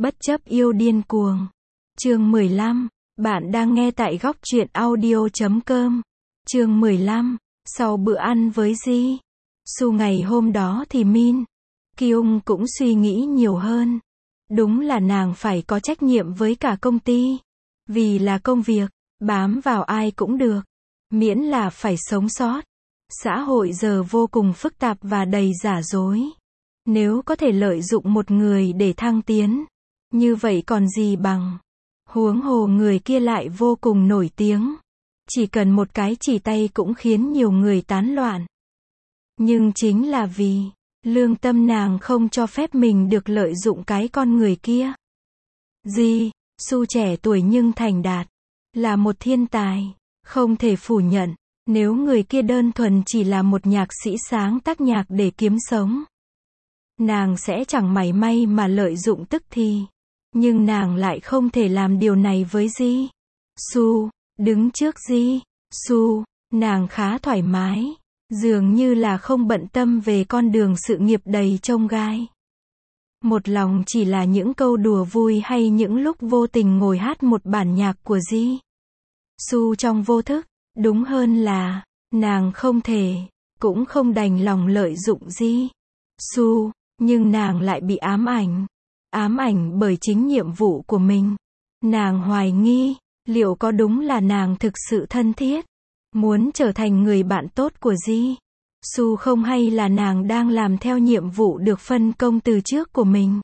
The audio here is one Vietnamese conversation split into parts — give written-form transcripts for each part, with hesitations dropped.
Bất chấp yêu điên cuồng. Chương 15. Bạn đang nghe tại góc truyện audio.com. Chương 15. Sau bữa ăn với Ji Su ngày hôm đó thì Min Kyung cũng suy nghĩ nhiều hơn. Đúng là nàng phải có trách nhiệm với cả công ty. Vì là công việc, bám vào ai cũng được. Miễn là phải sống sót. Xã hội giờ vô cùng phức tạp và đầy giả dối. Nếu có thể lợi dụng một người để thăng tiến, như vậy còn gì bằng. Huống hồ người kia lại vô cùng nổi tiếng. Chỉ cần một cái chỉ tay cũng khiến nhiều người tán loạn. Nhưng chính là vì lương tâm nàng không cho phép mình được lợi dụng cái con người kia. Ji Su trẻ tuổi nhưng thành đạt, là một thiên tài, không thể phủ nhận. Nếu người kia đơn thuần chỉ là một nhạc sĩ sáng tác nhạc để kiếm sống, nàng sẽ chẳng mảy may mà lợi dụng tức thì. Nhưng nàng lại không thể làm điều này với Ji Su. Đứng trước Ji Su, nàng khá thoải mái, dường như là không bận tâm về con đường sự nghiệp đầy chông gai. Một lòng chỉ là những câu đùa vui hay những lúc vô tình ngồi hát một bản nhạc của Ji Su trong vô thức. Đúng hơn là, nàng không thể, cũng không đành lòng lợi dụng Ji Su, nhưng nàng lại bị ám ảnh. Ám ảnh bởi chính nhiệm vụ của mình. Nàng hoài nghi, liệu có đúng là nàng thực sự thân thiết, muốn trở thành người bạn tốt của Ji Su không, hay là nàng đang làm theo nhiệm vụ được phân công từ trước của mình.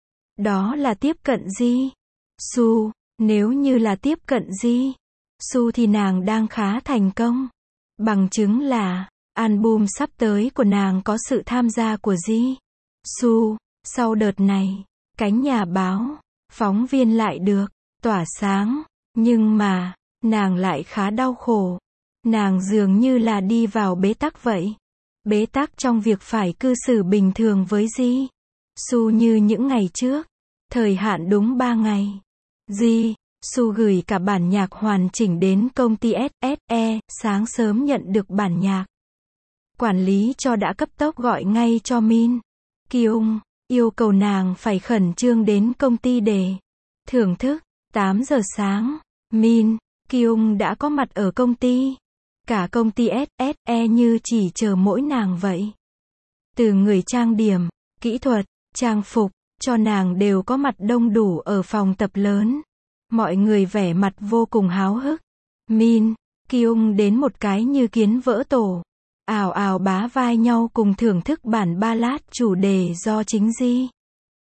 Đó là tiếp cận Ji Su. Nếu như là tiếp cận Ji Su thì nàng đang khá thành công. Bằng chứng là, album sắp tới của nàng có sự tham gia của Ji Su. Sau đợt này, cánh nhà báo, phóng viên lại được tỏa sáng. Nhưng mà, nàng lại khá đau khổ. Nàng dường như là đi vào bế tắc vậy. Bế tắc trong việc phải cư xử bình thường với Ji Su như những ngày trước. Thời hạn đúng 3 ngày. Ji Su gửi cả bản nhạc hoàn chỉnh đến công ty SSE, sáng sớm nhận được bản nhạc. Quản lý cho đã cấp tốc gọi ngay cho Min Kyung, yêu cầu nàng phải khẩn trương đến công ty để thưởng thức. 8 giờ sáng, Min Kyung đã có mặt ở công ty. Cả công ty SSE như chỉ chờ mỗi nàng vậy. Từ người trang điểm, kỹ thuật, trang phục, cho nàng đều có mặt đông đủ ở phòng tập lớn. Mọi người vẻ mặt vô cùng háo hức. Min Kyung đến một cái như kiến vỡ tổ. Ào ào bá vai nhau cùng thưởng thức bản ballad chủ đề do chính Ji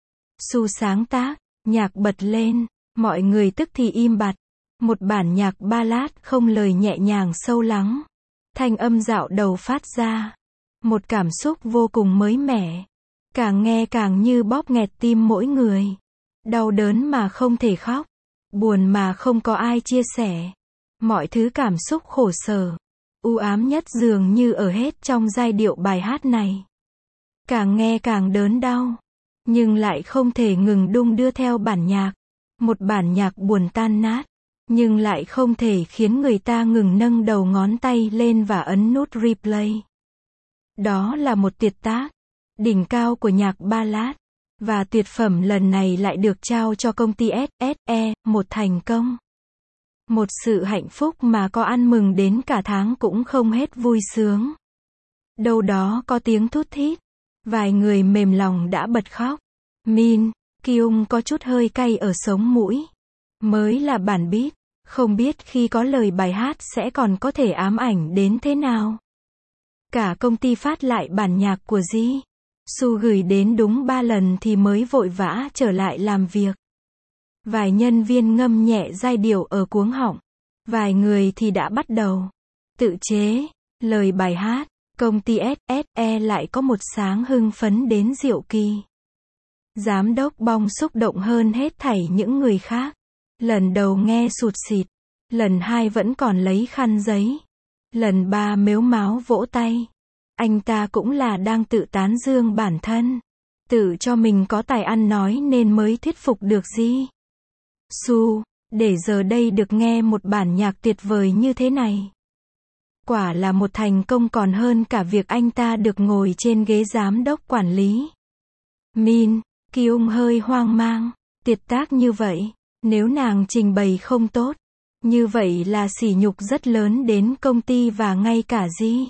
Su sáng tác. Nhạc bật lên, mọi người tức thì im bặt. Một bản nhạc ballad không lời nhẹ nhàng sâu lắng. Thanh âm dạo đầu phát ra. Một cảm xúc vô cùng mới mẻ. Càng nghe càng như bóp nghẹt tim mỗi người. Đau đớn mà không thể khóc. Buồn mà không có ai chia sẻ. Mọi thứ cảm xúc khổ sở, u ám nhất dường như ở hết trong giai điệu bài hát này. Càng nghe càng đớn đau. Nhưng lại không thể ngừng đung đưa theo bản nhạc. Một bản nhạc buồn tan nát. Nhưng lại không thể khiến người ta ngừng nâng đầu ngón tay lên và ấn nút replay. Đó là một tuyệt tác, đỉnh cao của nhạc ballad. Và tuyệt phẩm lần này lại được trao cho công ty SSE, một thành công. Một sự hạnh phúc mà có ăn mừng đến cả tháng cũng không hết vui sướng. Đâu đó có tiếng thút thít. Vài người mềm lòng đã bật khóc. Min Kyung có chút hơi cay ở sống mũi. Mới là bản beat, không biết khi có lời bài hát sẽ còn có thể ám ảnh đến thế nào. Cả công ty phát lại bản nhạc của Ji Su gửi đến đúng 3 lần thì mới vội vã trở lại làm việc. Vài nhân viên ngâm nhẹ giai điệu ở cuống họng. Vài người thì đã bắt đầu tự chế lời bài hát. Công ty SSE lại có một sáng hưng phấn đến diệu kỳ. Giám đốc Bong xúc động hơn hết thảy những người khác. Lần đầu nghe sụt sịt. Lần 2 vẫn còn lấy khăn giấy. Lần 3 mếu máo vỗ tay. Anh ta cũng là đang tự tán dương bản thân. Tự cho mình có tài ăn nói nên mới thuyết phục được Ji Su, để giờ đây được nghe một bản nhạc tuyệt vời như thế này. Quả là một thành công còn hơn cả việc anh ta được ngồi trên ghế giám đốc quản lý. Min Kyung hơi hoang mang. Tiệt tác như vậy, nếu nàng trình bày không tốt, như vậy là sỉ nhục rất lớn đến công ty và ngay cả Di.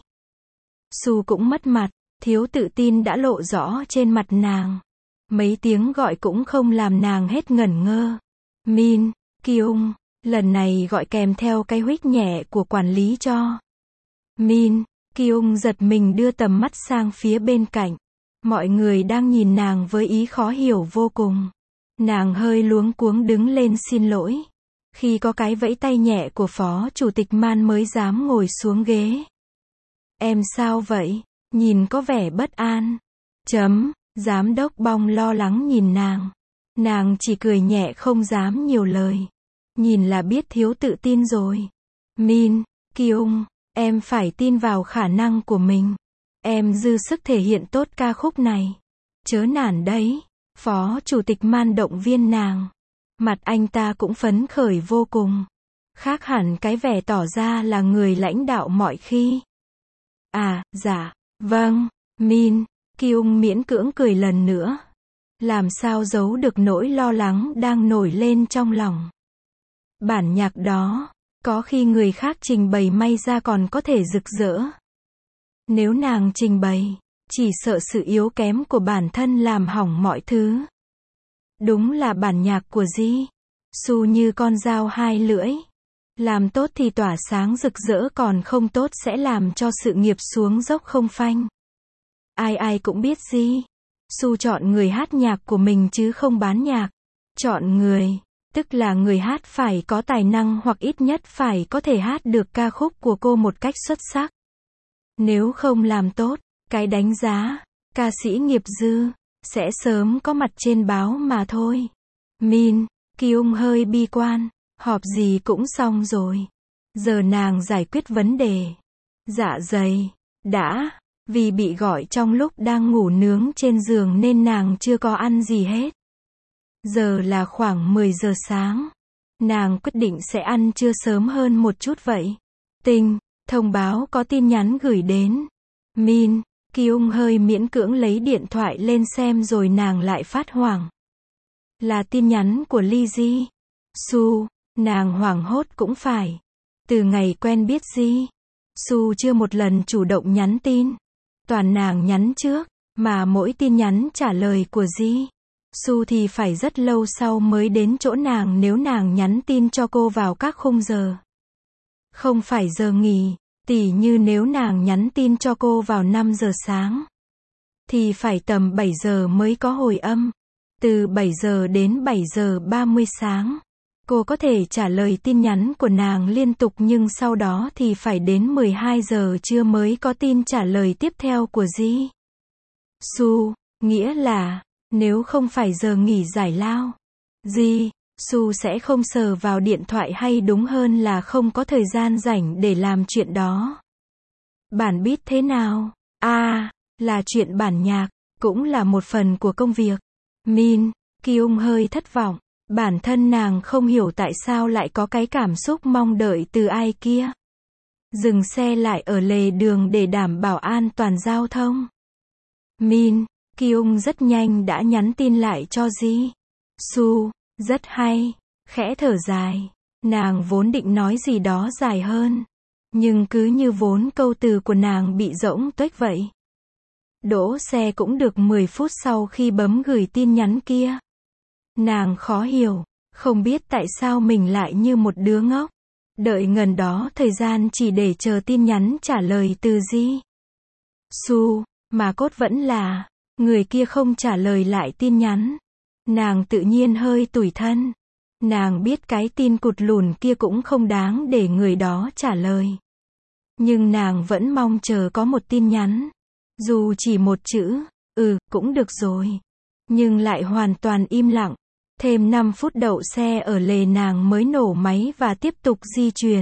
Su cũng mất mặt, thiếu tự tin đã lộ rõ trên mặt nàng. Mấy tiếng gọi cũng không làm nàng hết ngẩn ngơ. Min, Kyung, lần này gọi kèm theo cái huých nhẹ của quản lý cho. Min, Kyung giật mình đưa tầm mắt sang phía bên cạnh. Mọi người đang nhìn nàng với ý khó hiểu vô cùng. Nàng hơi luống cuống đứng lên xin lỗi. Khi có cái vẫy tay nhẹ của phó chủ tịch Man mới dám ngồi xuống ghế. Em sao vậy? Nhìn có vẻ bất an. Giám đốc Bong lo lắng nhìn nàng. Nàng chỉ cười nhẹ không dám nhiều lời. Nhìn là biết thiếu tự tin rồi. Min, Kyung, em phải tin vào khả năng của mình. Em dư sức thể hiện tốt ca khúc này. Chớ nản đấy. Phó chủ tịch Man động viên nàng. Mặt anh ta cũng phấn khởi vô cùng. Khác hẳn cái vẻ tỏ ra là người lãnh đạo mọi khi. À, dạ, vâng, Min, Kyung miễn cưỡng cười lần nữa. Làm sao giấu được nỗi lo lắng đang nổi lên trong lòng. Bản nhạc đó, có khi người khác trình bày may ra còn có thể rực rỡ. Nếu nàng trình bày, chỉ sợ sự yếu kém của bản thân làm hỏng mọi thứ. Đúng là bản nhạc của Di. Su như con dao hai lưỡi. Làm tốt thì tỏa sáng rực rỡ, còn không tốt sẽ làm cho sự nghiệp xuống dốc không phanh. Ai ai cũng biết Di. Su chọn người hát nhạc của mình chứ không bán nhạc. Chọn người, tức là người hát phải có tài năng hoặc ít nhất phải có thể hát được ca khúc của cô một cách xuất sắc. Nếu không làm tốt, cái đánh giá, ca sĩ nghiệp dư, sẽ sớm có mặt trên báo mà thôi. Min, Kyung hơi bi quan, họp gì cũng xong rồi. Giờ nàng giải quyết vấn đề. Dạ dày, đã, vì bị gọi trong lúc đang ngủ nướng trên giường nên nàng chưa có ăn gì hết. Giờ là khoảng 10 giờ sáng. Nàng quyết định sẽ ăn trưa sớm hơn một chút vậy. Thông báo có tin nhắn gửi đến. Min, Kyung hơi miễn cưỡng lấy điện thoại lên xem rồi nàng lại phát hoảng. Là tin nhắn của Lee Ji. Su, nàng hoảng hốt cũng phải. Từ ngày quen biết Ji, Su chưa một lần chủ động nhắn tin. Toàn nàng nhắn trước, mà mỗi tin nhắn trả lời của Ji, Su thì phải rất lâu sau mới đến chỗ nàng nếu nàng nhắn tin cho cô vào các khung giờ. Không phải giờ nghỉ, tỉ như nếu nàng nhắn tin cho cô vào 5 giờ sáng, thì phải tầm 7 giờ mới có hồi âm. Từ 7 giờ đến 7 giờ 30 sáng, cô có thể trả lời tin nhắn của nàng liên tục nhưng sau đó thì phải đến 12 giờ trưa mới có tin trả lời tiếp theo của Ji. Su, nghĩa là, nếu không phải giờ nghỉ giải lao, Ji, Su sẽ không sờ vào điện thoại hay đúng hơn là không có thời gian rảnh để làm chuyện đó. Bản beat thế nào? Là chuyện bản nhạc, cũng là một phần của công việc. Min, Kyung hơi thất vọng. Bản thân nàng không hiểu tại sao lại có cái cảm xúc mong đợi từ ai kia. Dừng xe lại ở lề đường để đảm bảo an toàn giao thông. Min, Kyung rất nhanh đã nhắn tin lại cho Ji. Su, rất hay. Khẽ thở dài. Nàng vốn định nói gì đó dài hơn. Nhưng cứ như vốn câu từ của nàng bị rỗng tuếch vậy. Đỗ xe cũng được 10 phút sau khi bấm gửi tin nhắn kia. Nàng khó hiểu, không biết tại sao mình lại như một đứa ngốc. Đợi ngần đó thời gian chỉ để chờ tin nhắn trả lời từ Ji. Su, mà cốt vẫn là, người kia không trả lời lại tin nhắn. Nàng tự nhiên hơi tủi thân. Nàng biết cái tin cụt lùn kia cũng không đáng để người đó trả lời. Nhưng nàng vẫn mong chờ có một tin nhắn. Dù chỉ một chữ, cũng được rồi. Nhưng lại hoàn toàn im lặng. Thêm 5 phút đậu xe ở lề nàng mới nổ máy và tiếp tục di chuyển.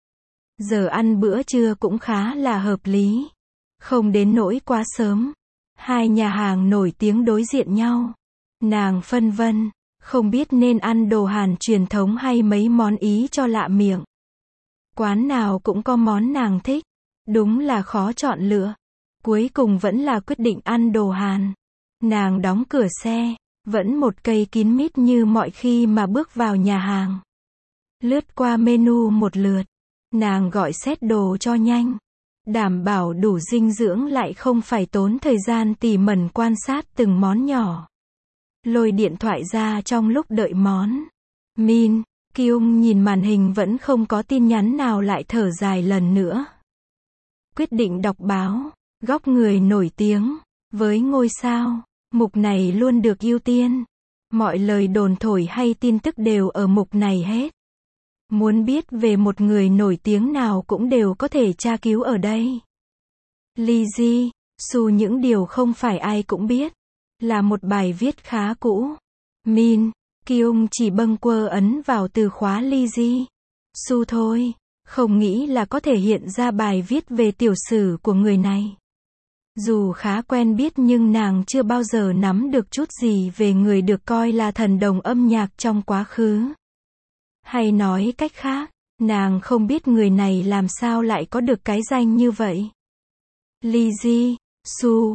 Giờ ăn bữa trưa cũng khá là hợp lý. Không đến nỗi quá sớm. Hai nhà hàng nổi tiếng đối diện nhau. Nàng phân vân, không biết nên ăn đồ Hàn truyền thống hay mấy món Ý cho lạ miệng. Quán nào cũng có món nàng thích. Đúng là khó chọn lựa. Cuối cùng vẫn là quyết định ăn đồ Hàn. Nàng đóng cửa xe, Vẫn một cây kín mít như mọi khi mà bước vào nhà hàng. Lướt qua menu một lượt. Nàng gọi set đồ cho nhanh. Đảm bảo đủ dinh dưỡng lại không phải tốn thời gian tỉ mẩn quan sát từng món nhỏ. Lôi điện thoại ra trong lúc đợi món. Min, Kyung nhìn màn hình vẫn không có tin nhắn nào lại thở dài lần nữa. Quyết định đọc báo, góc người nổi tiếng, với ngôi sao, mục này luôn được ưu tiên. Mọi lời đồn thổi hay tin tức đều ở mục này hết. Muốn biết về một người nổi tiếng nào cũng đều có thể tra cứu ở đây. Lee Ji-soo những điều không phải ai cũng biết. Là một bài viết khá cũ. Min, Kyung chỉ bâng quơ ấn vào từ khóa Lee Ji-soo thôi. Không nghĩ là có thể hiện ra bài viết về tiểu sử của người này. Dù khá quen biết nhưng nàng chưa bao giờ nắm được chút gì về người được coi là thần đồng âm nhạc trong quá khứ. Hay nói cách khác, nàng không biết người này làm sao lại có được cái danh như vậy. Lee Ji-soo,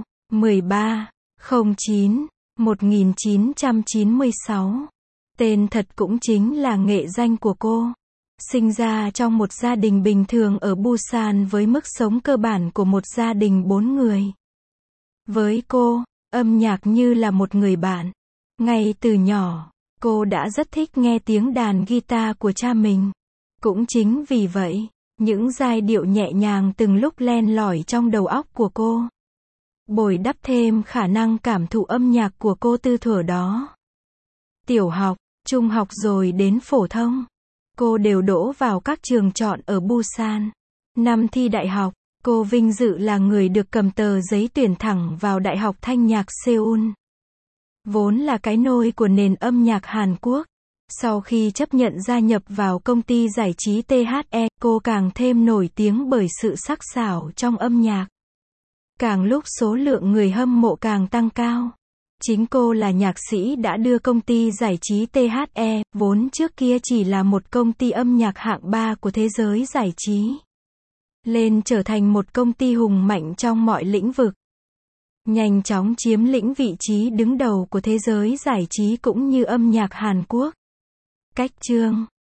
13/09/1996. Tên thật cũng chính là nghệ danh của cô. Sinh ra trong một gia đình bình thường ở Busan với mức sống cơ bản của một gia đình 4 người. Với cô, âm nhạc như là một người bạn. Ngay từ nhỏ, cô đã rất thích nghe tiếng đàn guitar của cha mình. Cũng chính vì vậy, những giai điệu nhẹ nhàng từng lúc len lỏi trong đầu óc của cô. Bồi đắp thêm khả năng cảm thụ âm nhạc của cô từ thuở đó. Tiểu học, trung học rồi đến phổ thông. Cô đều đỗ vào các trường chọn ở Busan. Năm thi đại học, cô vinh dự là người được cầm tờ giấy tuyển thẳng vào Đại học Thanh nhạc Seoul. Vốn là cái nôi của nền âm nhạc Hàn Quốc. Sau khi chấp nhận gia nhập vào công ty giải trí THE, cô càng thêm nổi tiếng bởi sự sắc sảo trong âm nhạc. Càng lúc số lượng người hâm mộ càng tăng cao. Chính cô là nhạc sĩ đã đưa công ty giải trí THE, vốn trước kia chỉ là một công ty âm nhạc hạng 3 của thế giới giải trí, lên trở thành một công ty hùng mạnh trong mọi lĩnh vực. Nhanh chóng chiếm lĩnh vị trí đứng đầu của thế giới giải trí cũng như âm nhạc Hàn Quốc. Cách chương